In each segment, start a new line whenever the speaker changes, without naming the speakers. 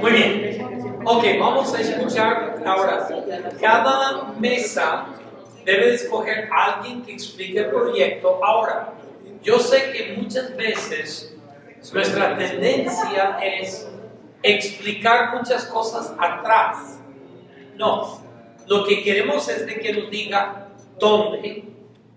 Muy bien. Ok, vamos a escuchar ahora. Cada mesa debe de escoger a alguien que explique el proyecto. Ahora, yo sé que muchas veces nuestra tendencia es explicar muchas cosas atrás. No, lo que queremos es de que nos diga dónde,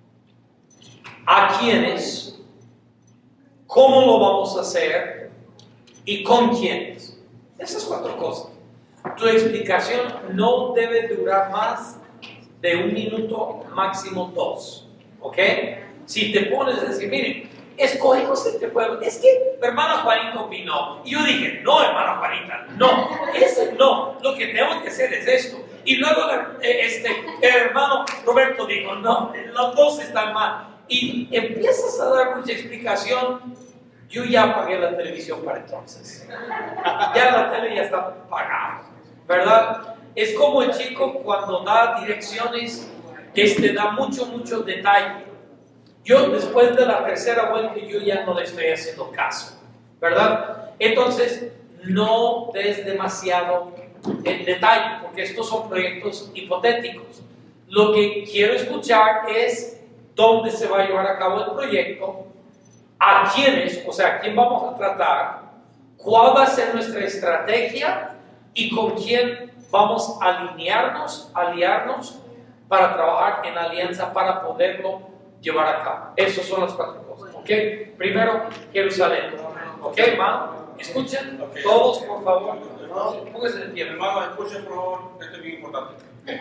a quiénes, cómo lo vamos a hacer y con quiénes. Esas 4 cosas. Tu explicación no debe durar más de 1 minuto, máximo 2. ¿Ok? Si te pones a decir, miren, escogimos este pueblo, es que hermana Juanita opinó. Y yo dije, no, hermana Juanita, no, ese no, lo que tengo que hacer es esto. Y luego el hermano Roberto dijo, no, los dos están mal. Y empiezas a dar mucha explicación. Yo ya apagué la televisión para entonces. Ya la tele ya está apagada, ¿verdad? Es como el chico cuando da direcciones, da mucho detalle. Yo después de la tercera vuelta yo ya no le estoy haciendo caso, ¿verdad? Entonces, no des demasiado en detalle, porque estos son proyectos hipotéticos. Lo que quiero escuchar es dónde se va a llevar a cabo el proyecto, a quiénes, o sea, a quién vamos a tratar, cuál va a ser nuestra estrategia y con quién vamos a aliarnos para trabajar en alianza para poderlo llevar a cabo. Esas son las 4 cosas, ¿ok? Primero, Jerusalén, ¿ok, hermano? Escuchen, okay. Todos, por favor, pónganse de pie.
Hermano, escuchen, por favor, esto es bien importante.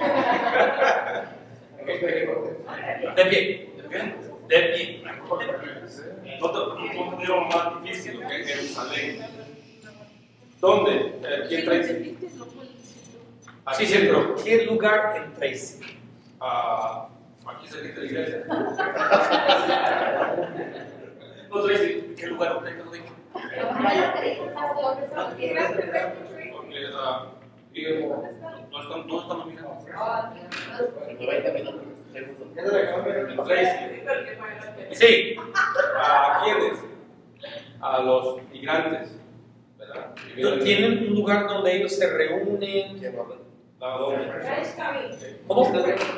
De pie. De pie.
No tuvieron más difícil que Jerusalén. ¿Dónde? ¿Quién trae?
Sí, sí, pero ¿qué lugar en Tracy?
Aquí se dice la iglesia. No, Tracy, ¿qué lugar? ¿Dónde? No estamos mirando.
Sí.
¿A quiénes? A los migrantes, ¿verdad?
¿Tienen un lugar donde ellos se reúnen? ¿Cómo?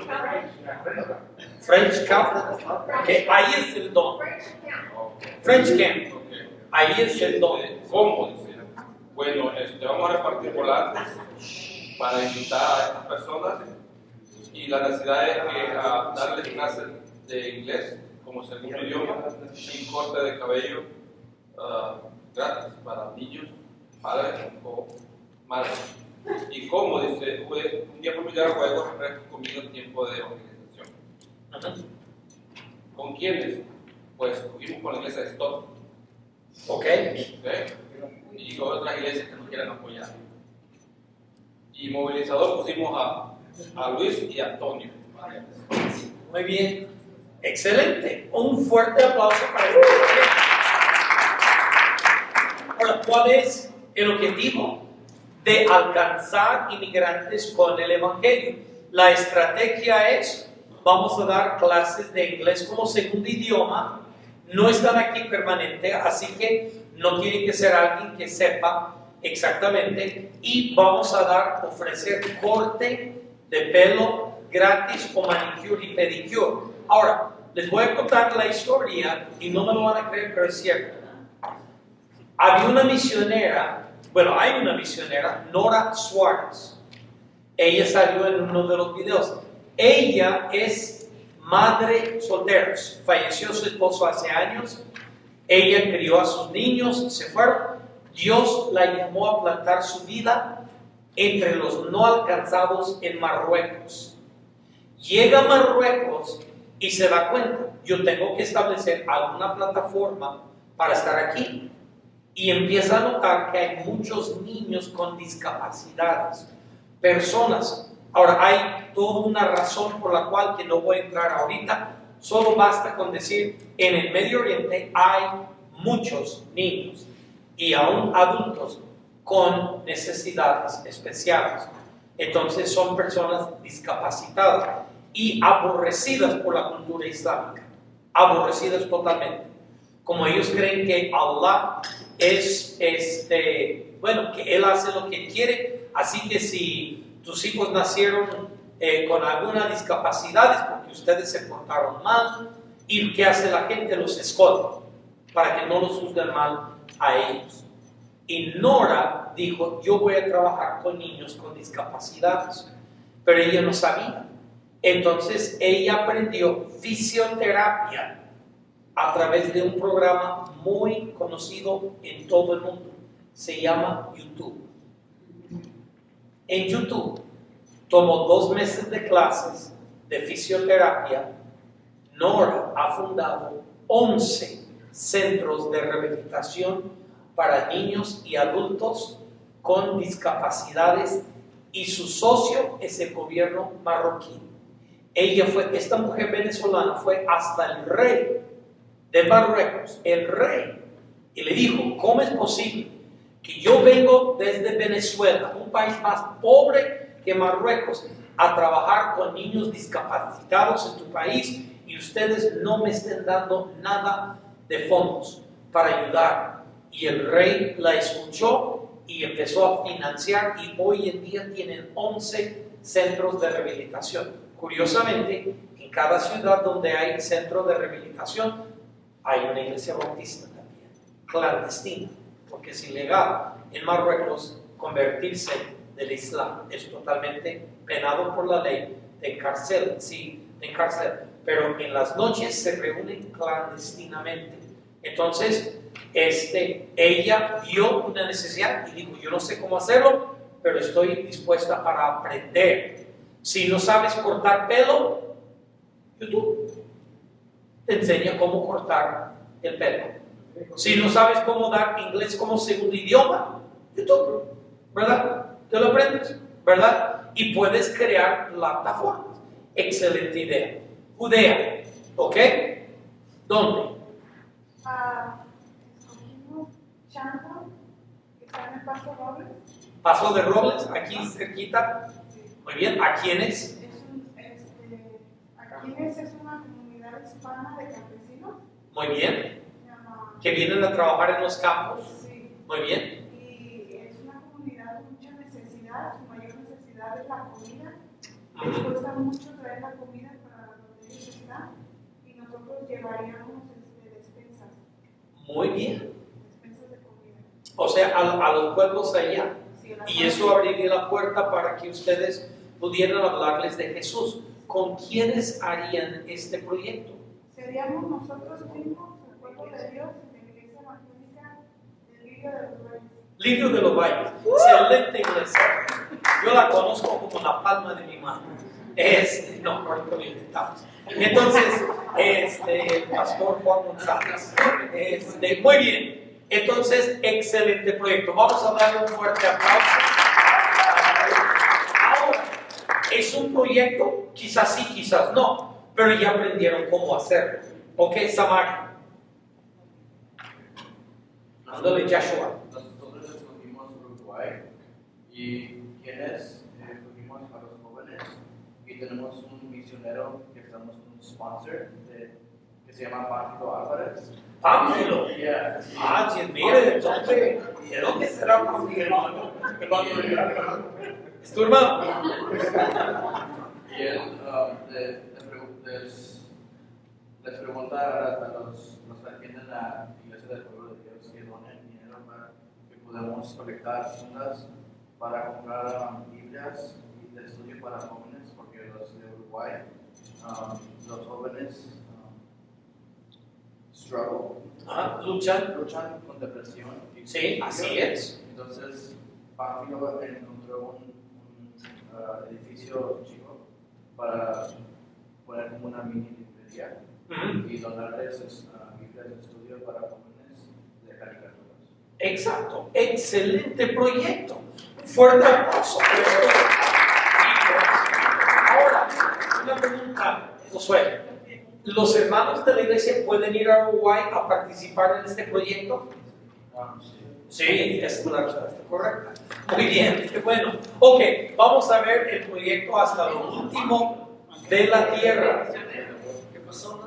French Camp. Okay. Ahí es el don. French Camp. Ahí es el don.
¿Cómo? Bueno, vamos a repartir volantes para invitar a estas personas y la necesidad es darles clases de inglés como segundo idioma, un corte de cabello gratis para niños, padres o madres. Y como dice, un día familiar, juegos, refrescos, comida, tiempo de organización. ¿Con quiénes? Pues fuimos con la iglesia de Stop.
Okay.
Y con otras iglesias que nos quieran apoyar. Y movilizador pusimos a Luis y a Antonio.
Muy bien. Excelente. Un fuerte aplauso para ellos. Ahora, ¿cuál es el objetivo? De alcanzar inmigrantes con el Evangelio. La estrategia es, vamos a dar clases de inglés como segundo idioma. No están aquí permanente, así que no tiene que ser alguien que sepa exactamente. Y vamos a ofrecer corte de pelo gratis con manicure y pedicure. Ahora, les voy a contar la historia y no me lo van a creer, pero es cierto. Había una misionera. Bueno, hay una misionera, Nora Suárez. Ella salió en uno de los videos. Ella es madre soltera. Falleció su esposo hace años. Ella crió a sus niños, se fueron. Dios la llamó a plantar su vida entre los no alcanzados en Marruecos. Llega a Marruecos y se da cuenta, yo tengo que establecer alguna plataforma para estar aquí. Y empieza a notar que hay muchos niños con discapacidades, personas. Ahora, hay toda una razón por la cual que no voy a entrar ahorita, solo basta con decir, en el Medio Oriente hay muchos niños y aún adultos con necesidades especiales. Entonces son personas discapacitadas y aborrecidas por la cultura islámica, aborrecidas totalmente. Como ellos creen que Allah es bueno, que Él hace lo que quiere, así que si tus hijos nacieron con alguna discapacidad es porque ustedes se portaron mal, y ¿qué hace la gente? Los esconde para que no los juzguen mal a ellos. Y Nora dijo, yo voy a trabajar con niños con discapacidades, pero ella no sabía. Entonces ella aprendió fisioterapia a través de un programa muy conocido en todo el mundo. Se llama YouTube. En YouTube tomó 2 meses de clases de fisioterapia. Nora ha fundado 11 centros de rehabilitación para niños y adultos con discapacidades y su socio es el gobierno marroquí. Esta mujer venezolana fue hasta el rey de Marruecos, el rey, y le dijo, ¿cómo es posible que yo vengo desde Venezuela, un país más pobre que Marruecos, a trabajar con niños discapacitados en tu país y ustedes no me estén dando nada de fondos para ayudar? Y el rey la escuchó y empezó a financiar y hoy en día tienen 11 centros de rehabilitación. Curiosamente, en cada ciudad donde hay centro de rehabilitación hay una iglesia bautista también, clandestina, porque es ilegal en Marruecos convertirse del Islam, es totalmente penado por la ley, te encarcelan, sí, te encarcelan, pero en las noches se reúnen clandestinamente. Entonces, ella vio una necesidad y dijo, yo no sé cómo hacerlo, pero estoy dispuesta para aprender. Si no sabes cortar pelo, YouTube te enseña cómo cortar el pelo. Si no sabes cómo dar inglés como segundo idioma, YouTube, ¿verdad? Te lo aprendes, ¿verdad? Y puedes crear plataformas. Excelente idea. Judea, ¿ok? ¿Dónde?
Escogimos Chantal, que está en el Paso Robles.
Paso de Robles, aquí cerquita.
Sí.
Muy bien, ¿a quiénes?
Aquines es una comunidad hispana de campesinos.
Muy bien.
Se llama,
Que vienen a trabajar en los campos.
sí.
Muy bien.
Y es una comunidad con mucha necesidad. Su mayor necesidad es la comida. Les cuesta mucho traer la comida para donde ellos están. Y nosotros llevaríamos despensas.
Muy bien.
Despensas de comida.
O sea, a los pueblos allá.
Sí,
Y eso abriría la puerta para que ustedes pudieran hablarles de Jesús. ¿Con quiénes harían este proyecto?
Seríamos nosotros mismos, el pueblo de Dios, de la Iglesia Evangélica del Lirio de los Valles.
Lirio de los Valles. Excelente iglesia. Yo la conozco como la palma de mi mano. No, ahorita lo inventamos. Entonces, el pastor Juan González. Muy bien. Entonces, excelente proyecto. Vamos a darle un fuerte aplauso. Ahora, es un proyecto, quizás sí, quizás no, pero ya aprendieron cómo hacerlo. ¿Ok, Samaria? Ándale, Joshua.
Nosotros escogimos Uruguay y quienes escogimos a los jóvenes y tenemos un misionero que estamos con un sponsor que se llama Pánfilo Álvarez.
Pánfilo.
Yeah.
Mire, ¿de dónde será Pánfilo? ¿Es tu hermano?
Y él les pregunta a los que atienden la iglesia del pueblo de Dios que donen dinero para que podamos colectar fundas para comprar Biblias y de estudio para jóvenes, porque los de Uruguay, los jóvenes luchan con depresión.
Sí, así es.
Entonces, Pánfilo encontró un edificio chico para poner como una mini librería y donarles Biblias de estudio para jóvenes de caricaturas.
Exacto, excelente proyecto. Fuerte aplauso. Ahora, una pregunta, Josué. ¿Los hermanos de la iglesia pueden ir a Uruguay a participar en este proyecto? Sí, es una respuesta correcta. Muy bien, bueno. Ok, vamos a ver el proyecto hasta lo último de la tierra.
¿Qué pasó?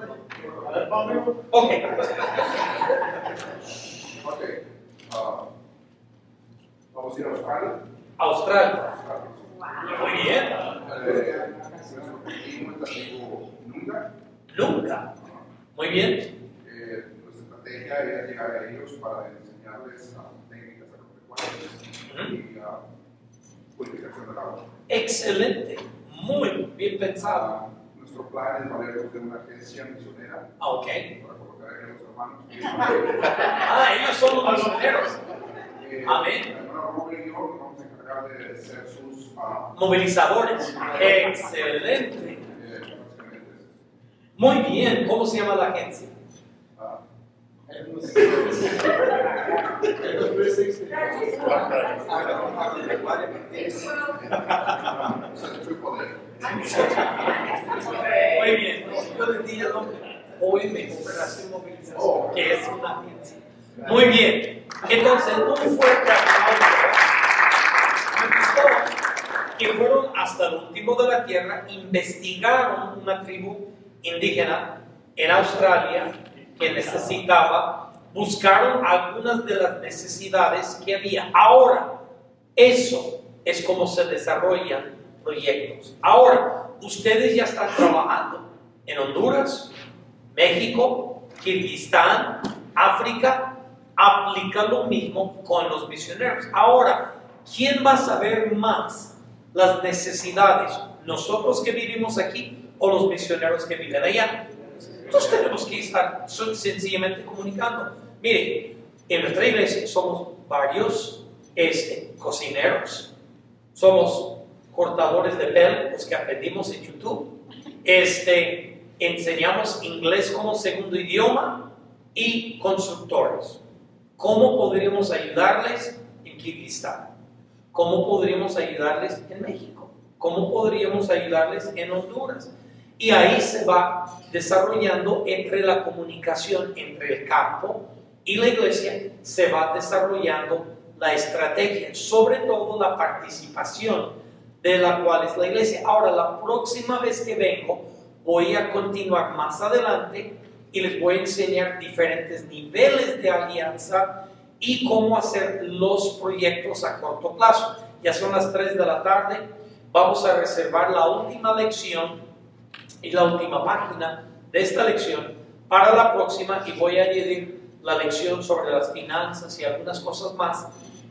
Ok.
Vamos a ir a Australia.
Australia. Muy bien.
Nuestro objetivo es amigo nunca.
Nunca. Muy bien.
Nuestra estrategia es llegar a ellos para enseñarles técnicas agropecuarias y purificación del agua.
Excelente. Muy bien pensado.
Nuestro plan es valernos de una agencia misionera
Ok.
para colocar a los hermanos.
Ellos son los misioneros. Amén.
Mi hermano Robert y yo nos vamos a encargar de ser sus
Movilizadores. Excelente. Muy bien. ¿Cómo se llama la agencia? Muy bien. Yo les dije el nombre. OM, Operación Movilización, que es una agencia. Muy bien. Entonces, un fuerte aplauso. Me gustó que fueron hasta el último de la tierra, investigaron una tribu indígena en Australia que necesitaba, buscaron algunas de las necesidades que había. Ahora, eso es como se desarrollan proyectos. Ahora, ustedes ya están trabajando en Honduras, México, Kirguistán, África, aplica lo mismo con los misioneros. Ahora, ¿quién va a saber más las necesidades? ¿Nosotros que vivimos aquí o los misioneros que viven allá? Entonces tenemos que estar sencillamente comunicando. Mire, en nuestra iglesia somos varios cocineros, somos cortadores de pelo, los que aprendimos en YouTube, enseñamos inglés como segundo idioma y constructores. ¿Cómo podríamos ayudarles en Kirguistán? ¿Cómo podríamos ayudarles en México? ¿Cómo podríamos ayudarles en Honduras? Y ahí se va desarrollando entre la comunicación entre el campo y la iglesia, se va desarrollando la estrategia, sobre todo la participación de la cual es la iglesia. Ahora, la próxima vez que vengo, voy a continuar más adelante y les voy a enseñar diferentes niveles de alianza y cómo hacer los proyectos a corto plazo. Ya son las 3 de la tarde, vamos a reservar la última lección y la última página de esta lección para la próxima, y voy a añadir la lección sobre las finanzas y algunas cosas más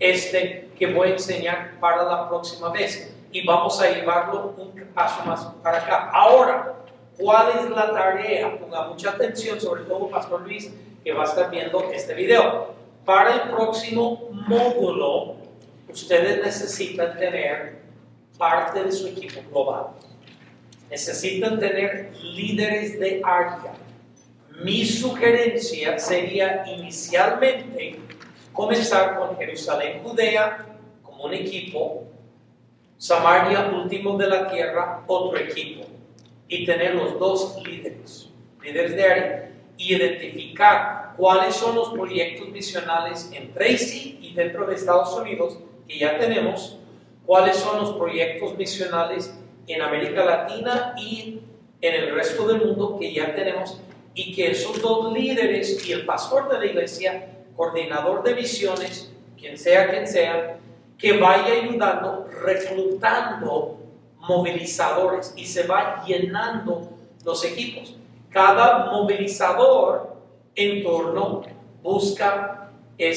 que voy a enseñar para la próxima vez, y vamos a llevarlo un paso más para acá. Ahora, ¿cuál es la tarea? Ponga mucha atención, sobre todo Pastor Luis, que va a estar viendo este video. Para el próximo módulo, ustedes necesitan tener parte de su equipo global. Necesitan tener líderes de área. Mi sugerencia sería inicialmente comenzar con Jerusalén, Judea, como un equipo, Samaria, último de la tierra, otro equipo, y tener los dos líderes de área, y identificar cuáles son los proyectos misionales en Tracy y dentro de Estados Unidos que ya tenemos, cuáles son los proyectos misionales en América Latina y en el resto del mundo que ya tenemos, y que esos dos líderes y el pastor de la iglesia, coordinador de misiones, quien sea, que vaya ayudando, reclutando movilizadores, y se va llenando los equipos. Cada movilizador en turno busca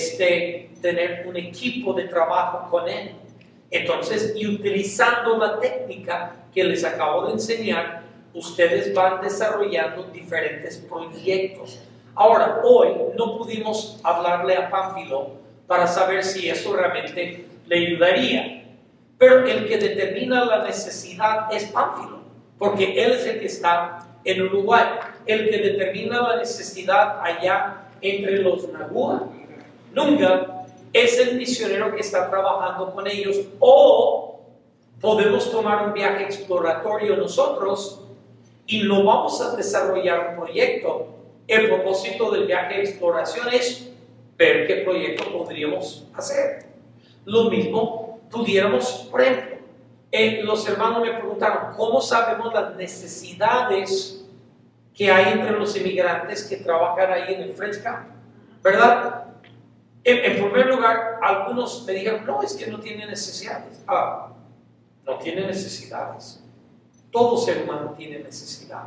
tener un equipo de trabajo con él. Entonces, y utilizando la técnica que les acabo de enseñar, ustedes van desarrollando diferentes proyectos. Ahora, hoy no pudimos hablarle a Pánfilo para saber si eso realmente le ayudaría, pero el que determina la necesidad es Pánfilo, porque él es el que está en Uruguay. El que determina la necesidad allá entre los Nagua, Nunga, es el misionero que está trabajando con ellos, o podemos tomar un viaje exploratorio nosotros y no vamos a desarrollar un proyecto. El propósito del viaje de exploración es ver qué proyecto podríamos hacer. Lo mismo pudiéramos, por ejemplo, los hermanos me preguntaron, ¿cómo sabemos las necesidades que hay entre los inmigrantes que trabajan ahí en el French Camp? ¿Verdad? En primer lugar, algunos me dijeron, no, es que no tiene necesidades. No tiene necesidades. Todo ser humano tiene necesidad.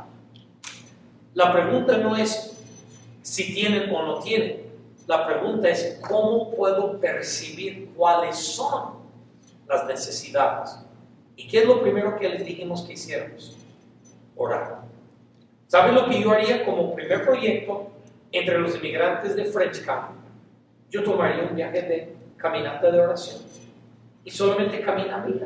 La pregunta no es si tienen o no tienen. La pregunta es cómo puedo percibir cuáles son las necesidades. ¿Y qué es lo primero que les dijimos que hiciéramos? Orar. ¿Saben lo que yo haría como primer proyecto entre los inmigrantes de French Camp? Yo tomaría un viaje de caminata de oración y solamente caminaría.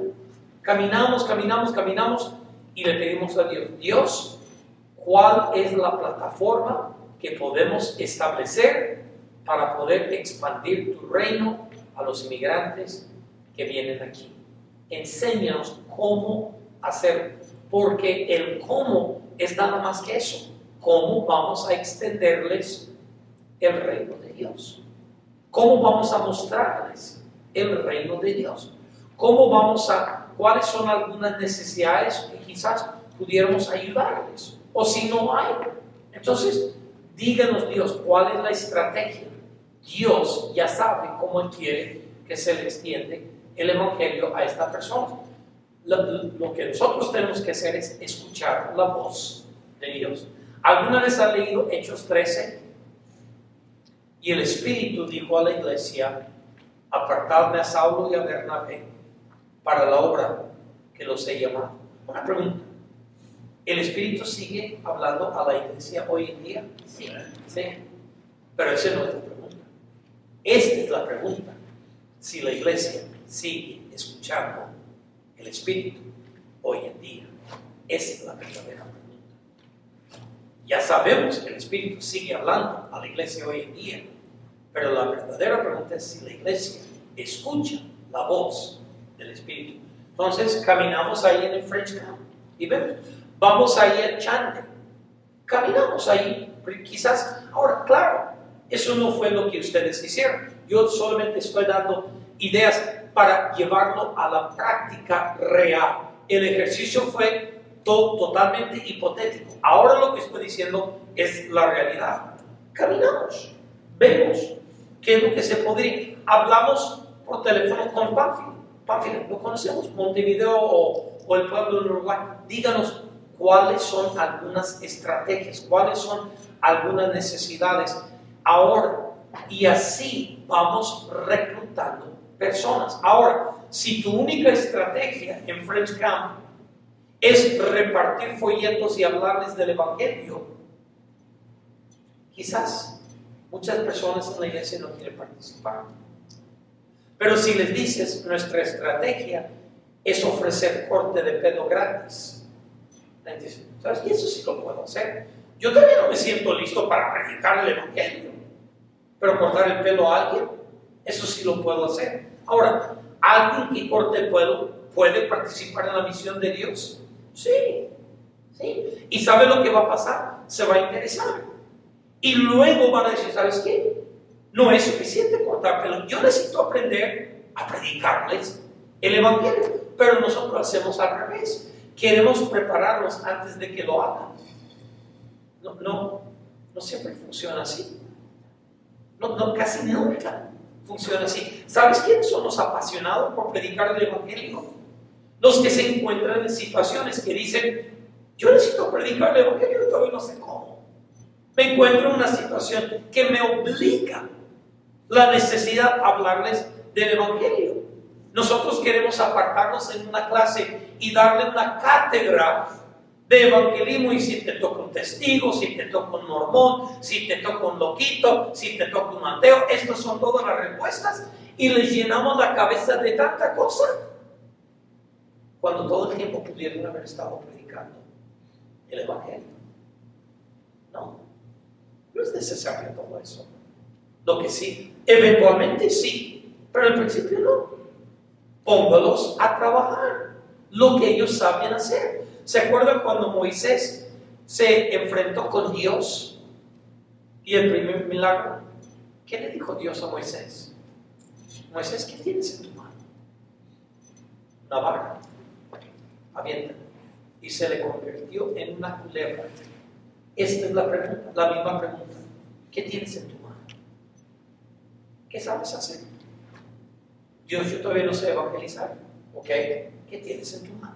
Caminamos y le pedimos a Dios, Dios, ¿cuál es la plataforma que podemos establecer para poder expandir tu reino a los inmigrantes que vienen aquí? Enséñanos cómo hacerlo, porque el cómo es nada más que eso. ¿Cómo vamos a extenderles el reino de Dios? ¿Cómo vamos a mostrarles el reino de Dios? ¿Cuáles son algunas necesidades que quizás pudiéramos ayudarles? O si no hay, entonces díganos Dios, ¿cuál es la estrategia? Dios ya sabe cómo Él quiere que se le extiende el Evangelio a esta persona. Lo que nosotros tenemos que hacer es escuchar la voz de Dios. ¿Alguna vez han leído Hechos 13? Y el Espíritu dijo a la iglesia, apartadme a Saulo y a Bernabé para la obra que los he llamado. Una pregunta, ¿el Espíritu sigue hablando a la iglesia hoy en día? Sí. Pero esa no es la pregunta. Esta es la pregunta. Si la iglesia sigue escuchando el Espíritu hoy en día, esa es la verdadera pregunta. Ya sabemos que el Espíritu sigue hablando a la iglesia hoy en día, pero la verdadera pregunta es si la iglesia escucha la voz del Espíritu. Entonces caminamos ahí en el French Camp y vemos, vamos ahí al Chandler, caminamos ahí, quizás, ahora claro, eso no fue lo que ustedes hicieron, yo solamente estoy dando ideas para llevarlo a la práctica real. El ejercicio fue totalmente hipotético. Ahora lo que estoy diciendo es la realidad. Caminamos, vemos qué es lo que se podría. Hablamos por teléfono con Pánfilo, lo conocemos, Montevideo o el pueblo de Uruguay. Díganos cuáles son algunas estrategias, cuáles son algunas necesidades ahora, y así vamos reclutando personas. Ahora, si tu única estrategia en French Camp es repartir folletos y hablarles del Evangelio, quizás muchas personas en la iglesia no quieren participar. Pero si les dices, nuestra estrategia es ofrecer corte de pelo gratis, la gente dice, ¿sabes qué? Eso sí lo puedo hacer. Yo también no me siento listo para predicar el Evangelio, pero cortar el pelo a alguien, eso sí lo puedo hacer. Ahora, ¿alguien que corte el pelo puede participar en la misión de Dios? Sí. ¿Y sabe lo que va a pasar? Se va a interesar. Y luego van a decir, ¿sabes qué? No es suficiente cortar pelo. Yo necesito aprender a predicarles el Evangelio. Pero nosotros hacemos al revés. Queremos prepararlos antes de que lo hagan. No siempre funciona así. No, casi nunca funciona así. ¿Sabes quiénes son los apasionados por predicar el Evangelio? Los que se encuentran en situaciones que dicen, yo necesito predicar el Evangelio y todavía no sé cómo. Me encuentro en una situación que me obliga la necesidad de hablarles del Evangelio. Nosotros queremos apartarnos en una clase y darle una cátedra de evangelismo, y si te toca un testigo, si te toca un mormón, si te toca un loquito, si te toca un ateo, estas son todas las respuestas y les llenamos la cabeza de tanta cosa cuando todo el tiempo pudieron haber estado predicando el Evangelio. No es necesario todo eso. Lo que sí, eventualmente sí, pero al principio no. Póngalos a trabajar lo que ellos saben hacer. ¿Se acuerdan cuando Moisés se enfrentó con Dios y el primer milagro? ¿Qué le dijo Dios a Moisés? Moisés, ¿qué tienes en tu mano? Una vara. Avienta. Y se le convirtió en una culebra. Esta es la pregunta, la misma pregunta. ¿Qué tienes en tu mano? ¿Qué sabes hacer? Dios, yo todavía no sé evangelizar. ¿Ok? ¿Qué tienes en tu mano?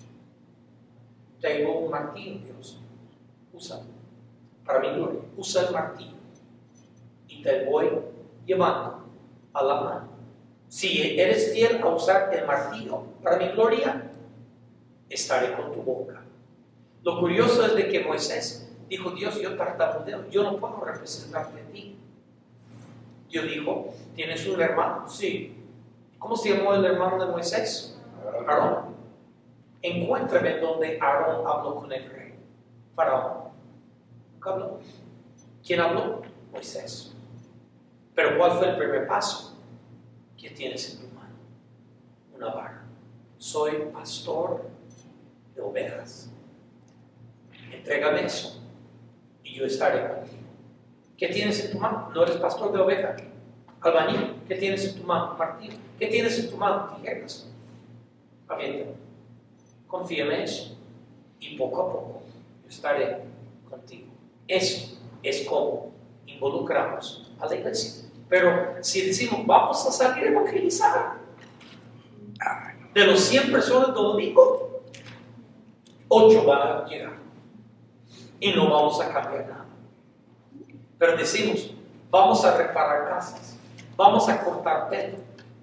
Tengo un martillo, Dios. Úsalo. Para mi gloria. Usa el martillo. Y te voy llevando a la mano. Si eres fiel a usar el martillo para mi gloria, estaré con tu boca. Lo curioso es de que Moisés dijo, Dios, yo tartamudeo, yo no puedo representarte a ti. Dios dijo, ¿tienes un hermano? Sí. ¿Cómo se llamó el hermano de Moisés? Aarón. Encuéntrame donde Aarón habló con el rey. Faraón. ¿Nunca habló? ¿Quién habló? Moisés. Pero ¿cuál fue el primer paso? ¿Qué tienes en tu mano? Una vara. Soy pastor de ovejas. Entrégame eso y yo estaré contigo. ¿Qué tienes en tu mano? ¿No eres pastor de ovejas? Albañil, ¿qué tienes en tu mano? Martillo. ¿Qué tienes en tu mano? Tijeras. Aviéntame. Confíame en eso. Y poco a poco yo estaré contigo. Eso es como involucramos a la iglesia. Pero si decimos, vamos a salir a evangelizar, de los 100 personas del domingo, 8 van a llegar. Y no vamos a cambiar nada. Pero decimos, vamos a reparar casas, vamos a cortar pelo.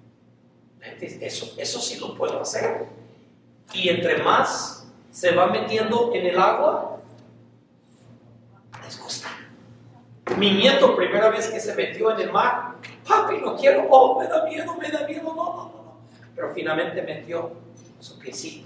Eso sí lo puedo hacer. Y entre más se va metiendo en el agua, les gusta. Mi nieto, primera vez que se metió en el mar, papi, no quiero, oh, me da miedo, no. Pero finalmente metió su piecito.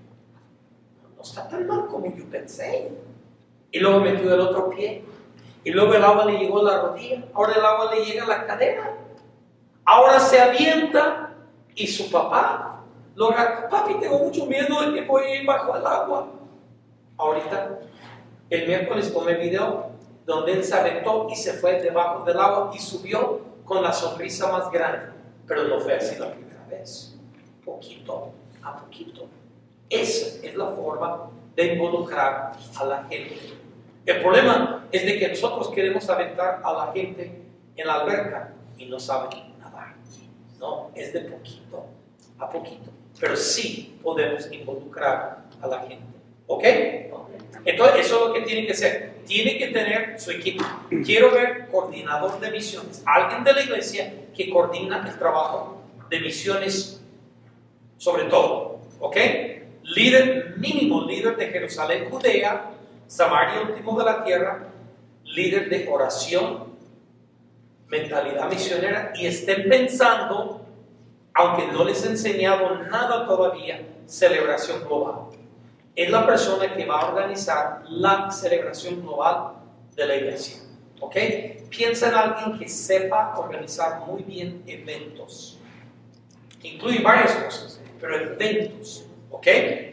No está tan mal como yo pensé. Y luego metió el otro pie. Y luego el agua le llegó a la rodilla. Ahora el agua le llega a la cadera. Ahora se avienta y su papá logra, papi, tengo mucho miedo de que voy a ir bajo el agua. Ahorita, el miércoles tomé video donde él se aventó y se fue debajo del agua y subió con la sonrisa más grande. Pero no fue así la primera vez. Poquito a poquito. Esa es la forma de involucrar a la gente. El problema es de que nosotros queremos aventar a la gente en la alberca y no saben nadar. No, es de poquito a poquito. Pero sí podemos involucrar a la gente. ¿Ok? Entonces, eso es lo que tiene que ser. Tiene que tener su equipo. Quiero ver coordinador de misiones. Alguien de la iglesia que coordina el trabajo de misiones sobre todo. ¿Ok? Líder, mínimo líder de Jerusalén, Judea, Samaria, último de la tierra, líder de oración, mentalidad misionera, y estén pensando, aunque no les he enseñado nada todavía, celebración global. Es la persona que va a organizar la celebración global de la iglesia. ¿Ok? Piensa en alguien que sepa organizar muy bien eventos. Incluye varias cosas, pero eventos. ¿Ok?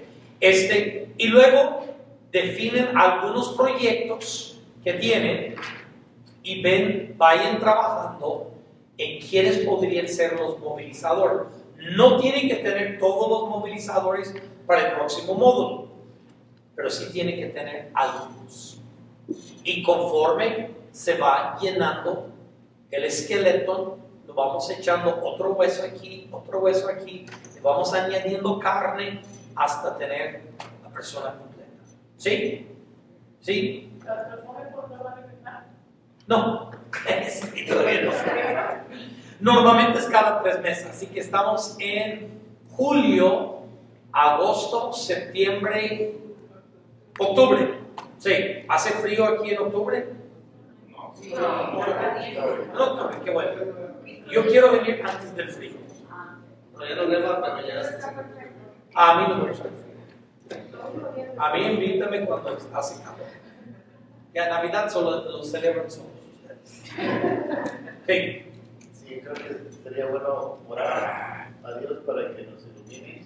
Y luego definen algunos proyectos que tienen y vayan trabajando en quiénes podrían ser los movilizadores. No tienen que tener todos los movilizadores para el próximo módulo, pero sí tienen que tener algunos. Y conforme se va llenando el esqueleto, lo vamos echando otro hueso aquí, le vamos añadiendo carne hasta tener la persona completa. ¿Sí? ¿Sí? No, todavía no. Normalmente es cada 3 meses, así que estamos en julio, agosto, septiembre, octubre. Sí, ¿hace frío aquí en octubre? No, qué bueno. Yo quiero venir antes del frío. A mí no me gusta el frío. A mí invítame cuando hace calor. Ya Navidad solo lo celebran solos ustedes. Sí.
Sí, creo que sería bueno orar a Dios para que nos ilumine.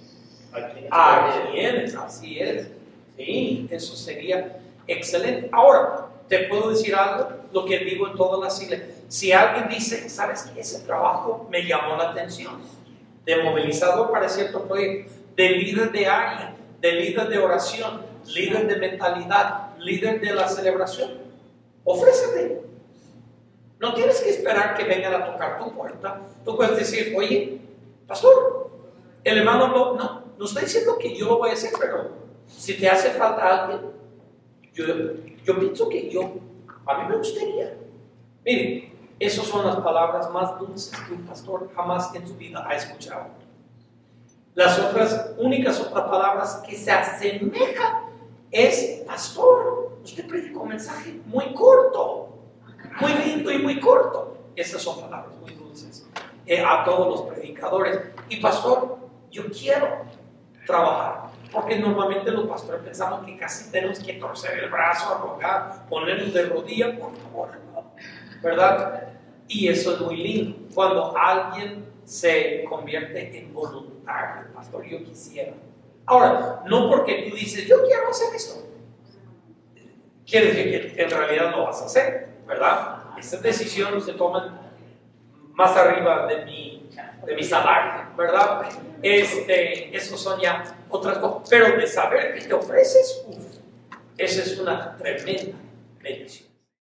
Así es. Sí, eso sería excelente. Ahora, ¿te puedo decir algo? Lo que digo en todas las iglesias. Si alguien dice, ¿sabes qué? Ese trabajo me llamó la atención. De movilizador para cierto proyecto, de líder de área, de líder de oración, líder de mentalidad, líder de la celebración. Ofrécete. No tienes que esperar que vengan a tocar tu puerta. Tú puedes decir, oye, pastor, el hermano no está diciendo que yo lo voy a hacer, pero si te hace falta alguien, yo pienso que a mí me gustaría. Miren, esas son las palabras más dulces que un pastor jamás en su vida ha escuchado. Las únicas otras palabras que se asemejan es, pastor, usted predicó un mensaje muy corto, muy lindo y muy corto. Esas son palabras muy dulces a todos los predicadores. Y pastor, yo quiero trabajar, porque normalmente los pastores pensamos que casi tenemos que torcer el brazo, arrogar, ponernos de rodillas, por favor, ¿verdad? Y eso es muy lindo, cuando alguien se convierte en voluntario. Pastor, yo quisiera. Ahora, no porque tú dices, yo quiero hacer esto, quiere decir que en realidad lo vas a hacer, ¿verdad? Esa decisión se toma más arriba de mi salario, ¿verdad? Esos son ya otras cosas. Pero de saber que te ofreces, esa es una tremenda bendición.